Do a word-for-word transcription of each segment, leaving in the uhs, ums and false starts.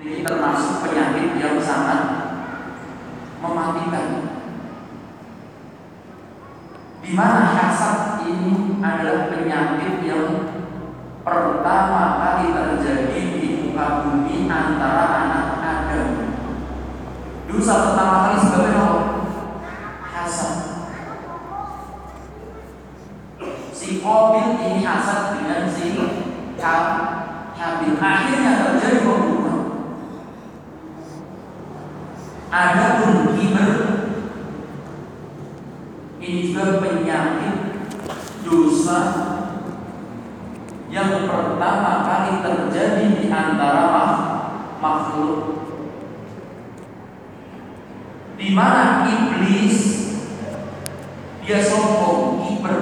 Ini termasuk penyakit yang sangat mematikan. Di mana hasad ini adalah penyakit yang pertama kali terjadi di muka bumi antara anak Adam. Dosa pertama kali sebabnya apa? Hasad. Si Qabil ini hasad dengan si Habil. Akhirnya terjadi pembunuhan. Adapun kibar ini juga penyakit dosa yang pertama kali terjadi di antara makhluk, di mana iblis dia sombong, kibar.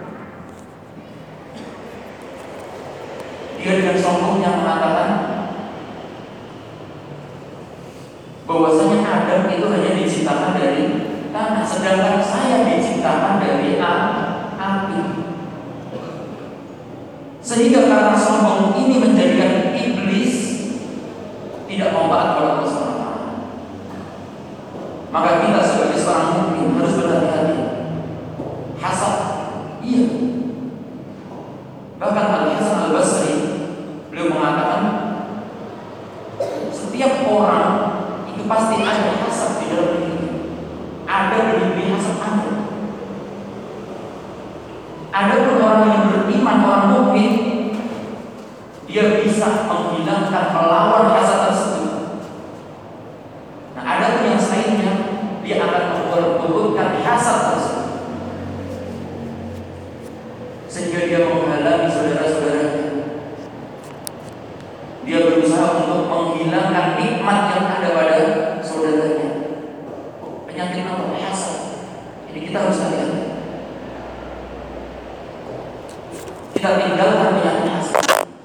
Dia dengan sombongnya mengatakan bahwasanya Adam itu hanya diciptakan dari tanah, sedangkan saya diciptakan dari api. Sehingga karena sombong ini menjadikan iblis tidak mau taat kepada Allah subhanahu wa taala. Maka kita sebagai seorang mukmin harus berhati-hati. Hasad, iya. Bahkan Al-Hasan Al-Basri beliau mengatakan setiap orang itu pasti ada hasad di dalam dirinya. Ada lebih hasad ada. Ada pun orang yang beriman, orang mukmin, dia bisa menghilangkan melawan hasad tersebut. Nah, ada pun yang selainnya dia akan memperburukkan hasad tersebut, sehingga dia menghalangi saudara-saudaranya. Dia berusaha untuk menghilangkan nikmat yang ada pada saudaranya. Penyakit apa? Hasad. Jadi kita harus hati-hati. Kita tinggalkan penyakit hasad.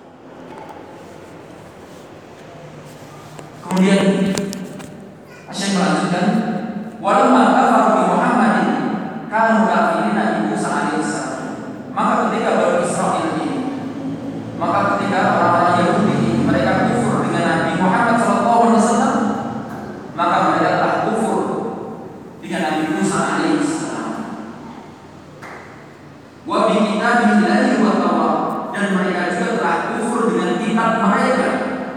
Kemudian Syekh melanjutkan, walamma kafaru bi Muhammadin kanu kafirin Nabi Musa alaihissalam. Maka ketika Bani Israil ini, maka ketika orang-orang Yahudi ini mereka kufur dengan Nabi Muhammad sallallahu alaihi wasallam, maka mereka telah kufur dengan Nabi Musa alaihissalam. Wa bi kitabillahi wa Taurat, dan mereka juga telah kufur dengan kitab mereka.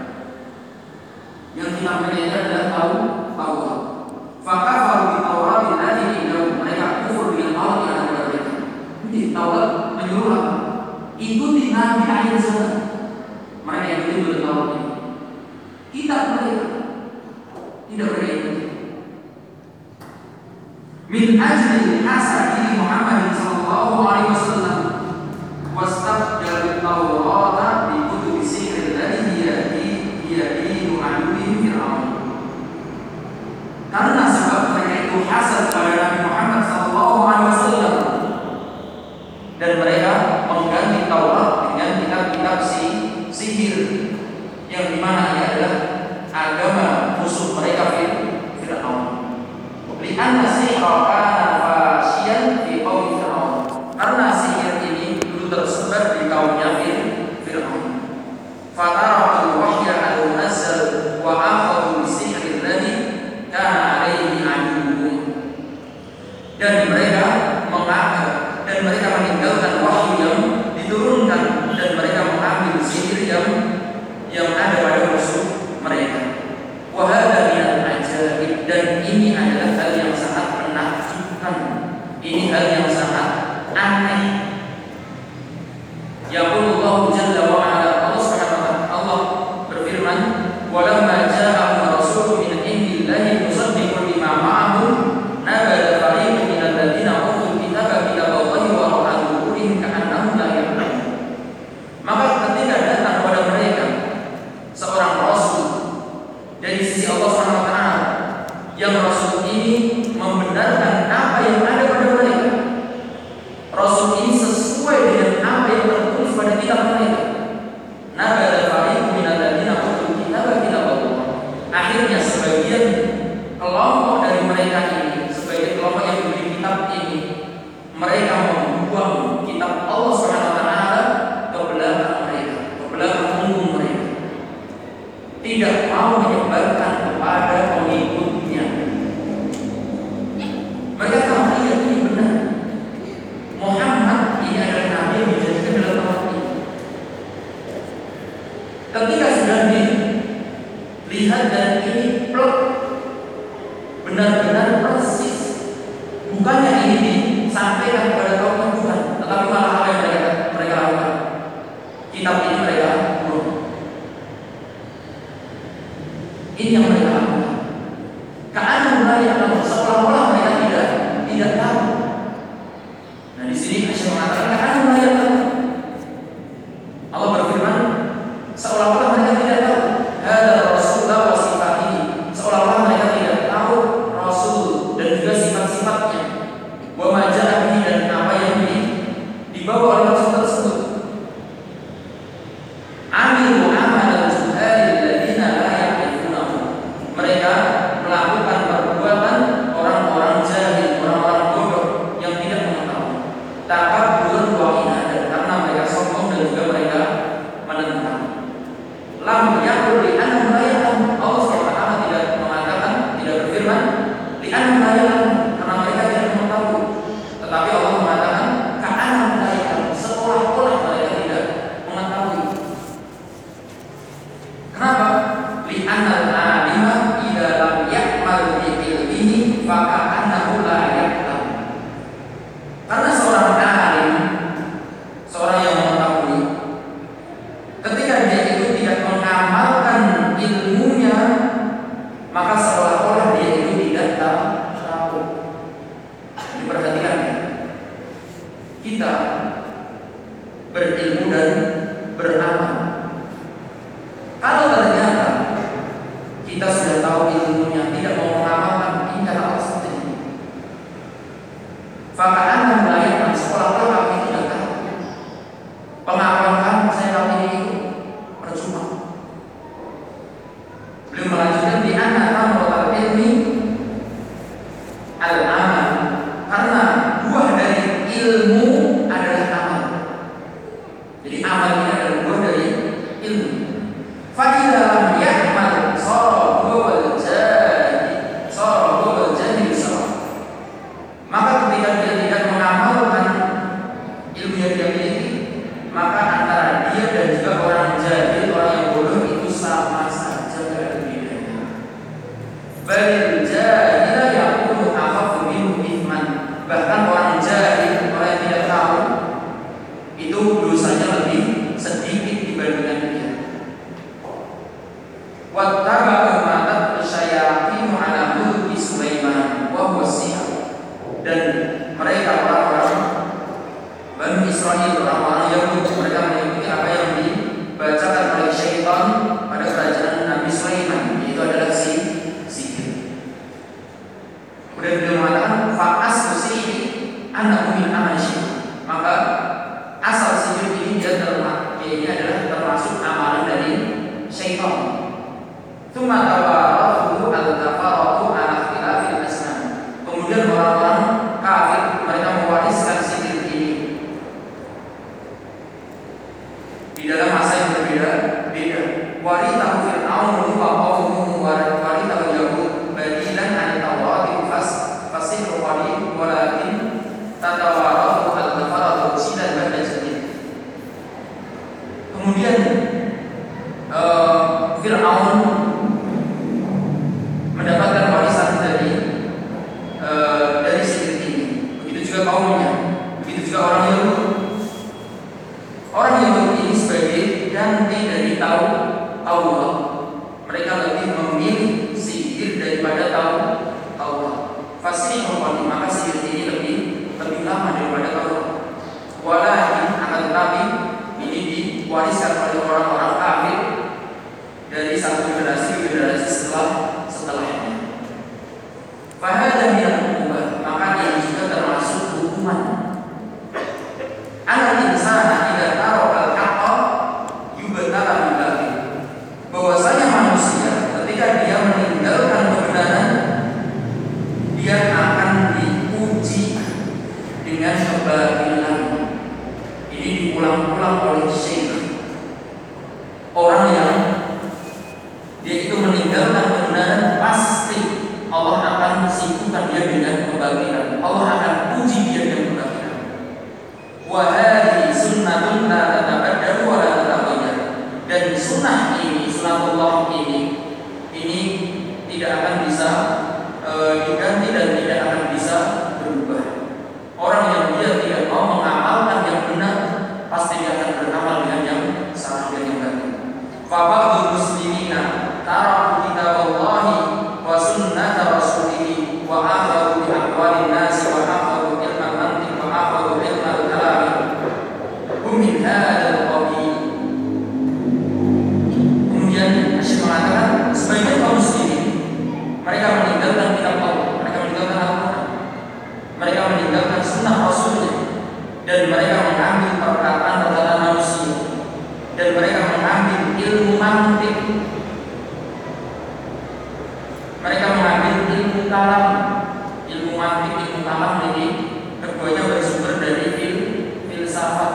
Yang kitab mereka adalah Taurat. Fakafaru bi Taurat allati indahum, mereka kufur dengan Taurat yang ada pada mereka. Jadi Taurat menyuruh apa? Ikuti Nabi akhir zaman. Mereka yang ikuti Taurat ini. Kitab mereka tidak mereka ikuti. Min ajli hasadi Muhammad sallallahu alaihi wasallam wastabdal Taurat bi kutubi sihr alladhi yadi yadi aduwwi Fir'aun. Karena sebab mereka itu hasad pada Nabi Muhammad sallallahu alaihi wasallam, dan mereka mengganti Taurat dengan kitab-kitab si sihir yang dimana ini adalah agama musuh mereka Fir'aun. Lianna sihra kana fashiyan fi qaumi Fir'aun, karena sihir ini dulu tersebar di kaumnya Fir'aun. Fatara'u wahya al-munazzal wa akhadhu bisihri alladhi kana alaihi aduwwun, dan mereka mengaku dan mereka meninggalkan wahyu yang diturunkan, dan mereka mengambil sihir yang yang ada pada musuh mereka. Wa hadza min al-ajaib, dan ini adalah hal yang sangat menakjubkan. Ini hal yang sangat aneh. Yaqulullahu jalla wa ala, Allah subhanahu wa ta'ala Allah berfirman, walamma ja'ahum rasulun min indillahi musaddiqun lima ma'ahum nabada fariqun minal ladzina utul kitaba kitaballahi wa ra'a dhuhurihim ka'annahum la ya'lamun. Maka ketika datang kepada mereka seorang rasul dari sisi Allah subhanahu wa ta'ala, yang rasul ini membenarkan apa yang ada pada mereka, rasul ini sesuai dengan apa yang tertulis pada kitab mereka. Nabada fariqun minal ladzina utul kitaba kitaballah. Akhirnya sebagian kelompok dari mereka ini, sebagian kelompok yang diberi kitab ini, mereka membuang kitab Allah subhanahu wa ta'ala ke belakang mereka, ke belakang punggung mereka. Tidak tidak mau menyebarkan kepada pengikutnya. Mereka tahu iya ini benar. Muhammad ini adalah nabi yang dijanjikan dalam Taurat ini. Ketika sudah dilihat dan ini plot benar-benar persis, bukannya ini disampaikan kepada kaum bukan, tetapi malah apa yang mereka mereka lakukan. Kitab ini mereka bunuh. Ini yang mereka lakukan. Keadaan mereka seolah-olah mereka tidak tidak tahu. Nah di sini Aisyah mengatakan keadaan mereka tahu. Allah berfirman seolah-olah mereka tidak tahu. Hada Rasulullah wa sifatihi. Seolah-olah mereka tidak tahu Rasul dan juga sifat-sifatnya. Wa ma ja'a bihi, dan apa yang dibawa oleh Rasul tersebut. Amilu amalan juhali alladziina la ya'rifunahu. Mereka melakukan perbuatan orang-orang jahil, orang-orang bodoh yang tidak mengetahui. Takabbur wa inada, karena mereka sombong dan juga mereka menentang. Lam yaqul li annahum la ya'lamun. Allah subhanahu wa taala tidak mengatakan, tidak berfirman li annahum la ya'lamun, karena mereka tidak mengetahui. Tetapi Allah mengatakan ka'annahum la ya'lamun, seolah-olah mereka tidak mengetahui. Kenapa? Li annal alima idza lam ya'mal bi ilmihi fa ka'annahu la ya'lam. Karena seorang alim, seorang yang mengetahui, ketika dia itu tidak mengamalkan ilmunya, maka seolah-olah dia itu tidak tahu. Diperhatikan, kita berilmu dan beramal. Kalau ternyata kita sudah tahu ilmunya, tidak mau mengamalkan, ini kata Allah seperti ini. Faka'annahu la ya'lam, seolah-olah kami tidak tahu. Pengakuan kamu saya tahu ini itu percuma. Beliau melanjutkan di anna thamratal ilmi al-amal, karena buah dari ilmu adalah amal. Jadi amal ini adalah buah dari ilmu. Fa'idza lam ya'mal sara huwal jahil, sara huwal jahil sara. Maka ketika dia tidak mengamalkan ilmu yang dia miliki, maka antara dia dan juga orang jahil, orang yang bodoh itu sama saja, tidak ada bedanya. Balil jahil yaqulu akhafu minhu ithman. Bahkan orang jahil, orang yang tidak tahu, itu dosanya lebih sedikit dibandingkan dia. Wattaba'u ma tatlu syayatinu ala mulki Sulaiman wa huwa sihr. Dan mereka orang-orang Bani Israil, orang-orang Yahudi, mereka mengikuti apa yang dibacakan oleh syaitan pada kerajaan Nabi Sulaiman, yaitu adalah si sihir. Kemudian beliau mengatakan fa'aslu sihri annahu min amal syaitan. Maka asal sihir ini dia termasuk, ini adalah termasuk amalan dari syaitan. Tsumma tawarathu al-kafaratu ala ikhtilafil asnam. Kemudian orang-orang kafir mereka mewariskan sihir ini di dalam masa yang berbeda-beda. Warithahu Fir'aun wa qaumuhu warithahu Yahud badilan an tawati fas fasihru qalil walakin tatawarathu al-kafaratu sidan ba'da jadid. Kemudian uh, Fir'aun mendapatkan warisan dari uh, dari sihir ini. Begitu juga kaumnya, begitu juga orang Yahudi. Orang Yahudi ini sebagai ganti dari tahu Taurat, mereka lebih memilih sihir daripada tahu Taurat. Fasihru qalil, maka sihir ini lebih lebih lama daripada Taurat. Walakin akan tetapi ini diwariskan oleh orang-orang kafir dari satu generasi ke generasi setelah setelahnya. Fahada minal hukumat, maka ini juga termasuk hukuman. Anak insana idza taraka al-haqqa yubtala bihi. Bahwasanya manusia ketika dia meninggalkan kebenaran, dia akan diuji dengan kebatilan. Ini diulang-ulang oleh syekh. Orang yang dia itu meninggalkan kebenaran, pasti Allah akan sibukkan dia dengan kebaikan. Allah akan uji dia dengan kebaikan. Wa hadhihi sunnatun la tatabaddalu wa la tataghayyar. Dan sunnah ini, sunnatullah ini, ini tidak akan bisa e, diganti dan tidak akan bisa berubah. Orang yang dia tidak mau mengamalkan yang benar, pasti dia akan beramal dengan yang salah dan yang batil. Fa ba'dul muslimina taraku kitaballahi wa sunnata rasulih wa akhadhu bi aqwalin nas wa akhadhu ilman mantiq wa akhadhu ilman kalam. Hum min hadzal qabil. Kemudian Syekh mengatakan sebagian kaum muslimin mereka meninggalkan kitab Allah, mereka meninggalkan Al-Quran, mereka meninggalkan sunnah Rasulnya, dan mereka mengambil perkataan-perkataan manusia, dan mereka mengambil ilmu mantik, mereka mengambil ilmu kalam. Ilmu mantik, ilmu kalam ini keduanya bersumber dari fil, filsafat.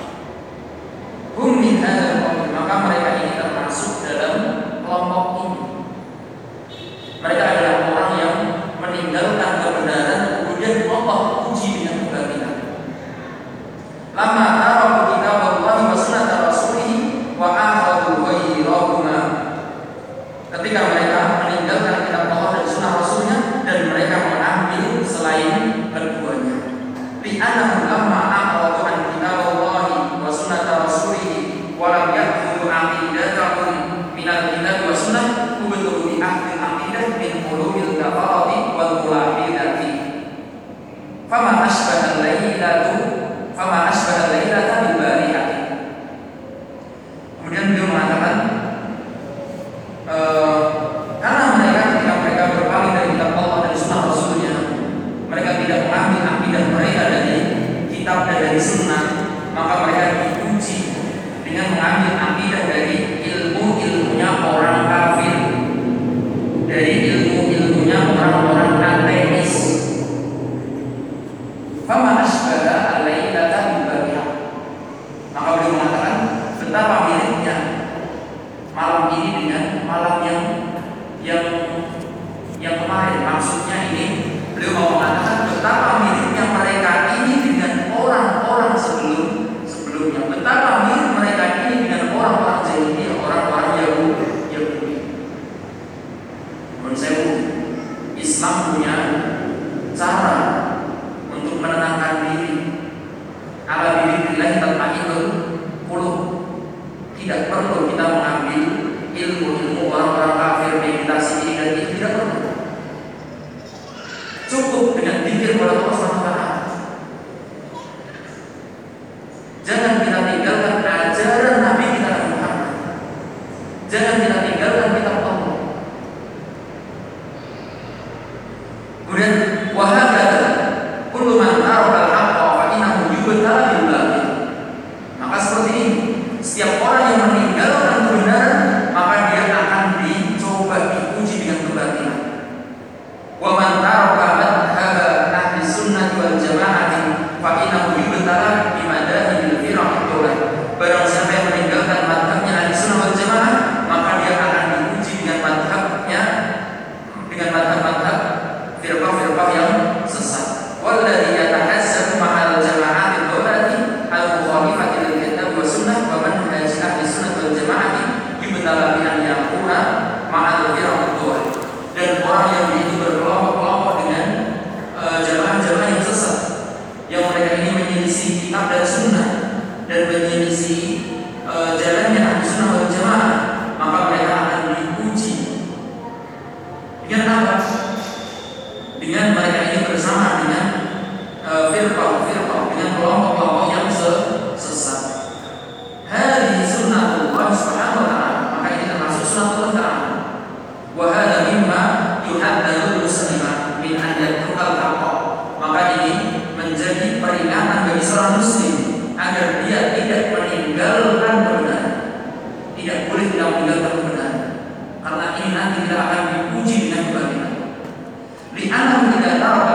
Hum min hadzal qabil, maka mereka ini termasuk dalam kelompok ini. Mereka adalah orang yang meninggalkan kebenaran, kemudian Allah uji dengan kebatilan. Lama taraku kitaballahi wa sunnata rasulih wa akhadhu ghairahuma. Ketika mereka meninggalkan kitab Allah dan sunnah Rasulnya, dan mereka mengambil selain keduanya. Li'annahum lamma a'radu an kitaballahi wa sunnata rasulih wa lam ya'khudhu aqidatahum minal kitab wa sunnah ubtuhu bi ahli aqidah min ulumil kafarati wal mulahidati. Fama asbaha al-lailatu fama asbaha al-lailata bil barihati. Kemudian beliau mengatakan e, karena mereka ketika mereka berpaling dari kitab Allah dan sunnah Rasulnya, mereka tidak mengambil akidah mereka dari kitab dan dari sunnah, maka mereka diuji dengan mengambil akidah dari ilmu-ilmunya orang kafir, dari ilmu-ilmunya orang-orang ateis. Fama asbaha al-lailata bil barihah. Maka beliau mengatakan betapa miripnya malam ini dengan malam yang yang yang kemarin. Maksudnya ini beliau mau mengatakan betapa miripnya mereka ini dengan orang-orang sebelum sebelumnya. Betapa mirip mereka ini dengan orang-orang jahiliyah, orang-orang Yahudi. Yahudi. Menurut saya Islam punya cara untuk menenangkan diri. Ala bidzikrillah tatma'innul qulub. Tidak perlu kita mengambil ilmu-ilmu orang-orang kafir, meditasi ini dan itu tidak perlu. Cukup dengan zikir kepada Allah subhanahu wa taala. Jangan kita tinggalkan ajaran Nabi kita Muhammad. Jangan kita tinggalkan kitab Allah. Kemudian wahakata kullu man arada al-haqqa fa innahu yubtala bil batil. Maka seperti ini, setiap orang yang meninggalkan kebenaran, maka dia akan dicoba, diuji dengan kebatilan. Wa man taraka madhhab ahli sunnah wal jamaah fa innahu yubtala bi madahil firaq ad-dawlah. Barang siapa yang meninggalkan madhabnya ahli sunnah wal jamaah, maka dia akan diuji dengan madhabnya, dengan madhab-madhab firqah-firqah yang sesat. Walladzi yatahassabu ma'al jama'at ad-dawlati al-mukhalifati lil kitab wa sunnah wa manhaj ahli sunnah wal jamaah yubtala bi an yakuna ma'al firaq ad-dawlah. Dan orang yang itu berkelompok-kelompok dengan uh, jamaah-jamaah yang sesat, yang mereka ini menyelisih kitab dan sunnah dan menyelisih uh, jalannya ahli sunnah wal jamaah, maka mereka akan diuji dengan apa? Dengan mereka ini bersama dengan uh, firqah-firqah, dengan kelompok-kelompok yang sesat. Hadhihi sunnatullah subhanahu wa ta'ala. Maka ini termasuk sunnatullah ta'ala. Wa hadha mimma yuhaddaru muslimah min an yatrukal haqqa. Maka ini menjadi peringatan bagi seorang muslim agar dia tidak meninggalkan kebenaran. Tidak boleh tidak meninggalkan kebenaran, karena ini nanti kita akan diuji dengan kebatilan. Li'annahu idza taraka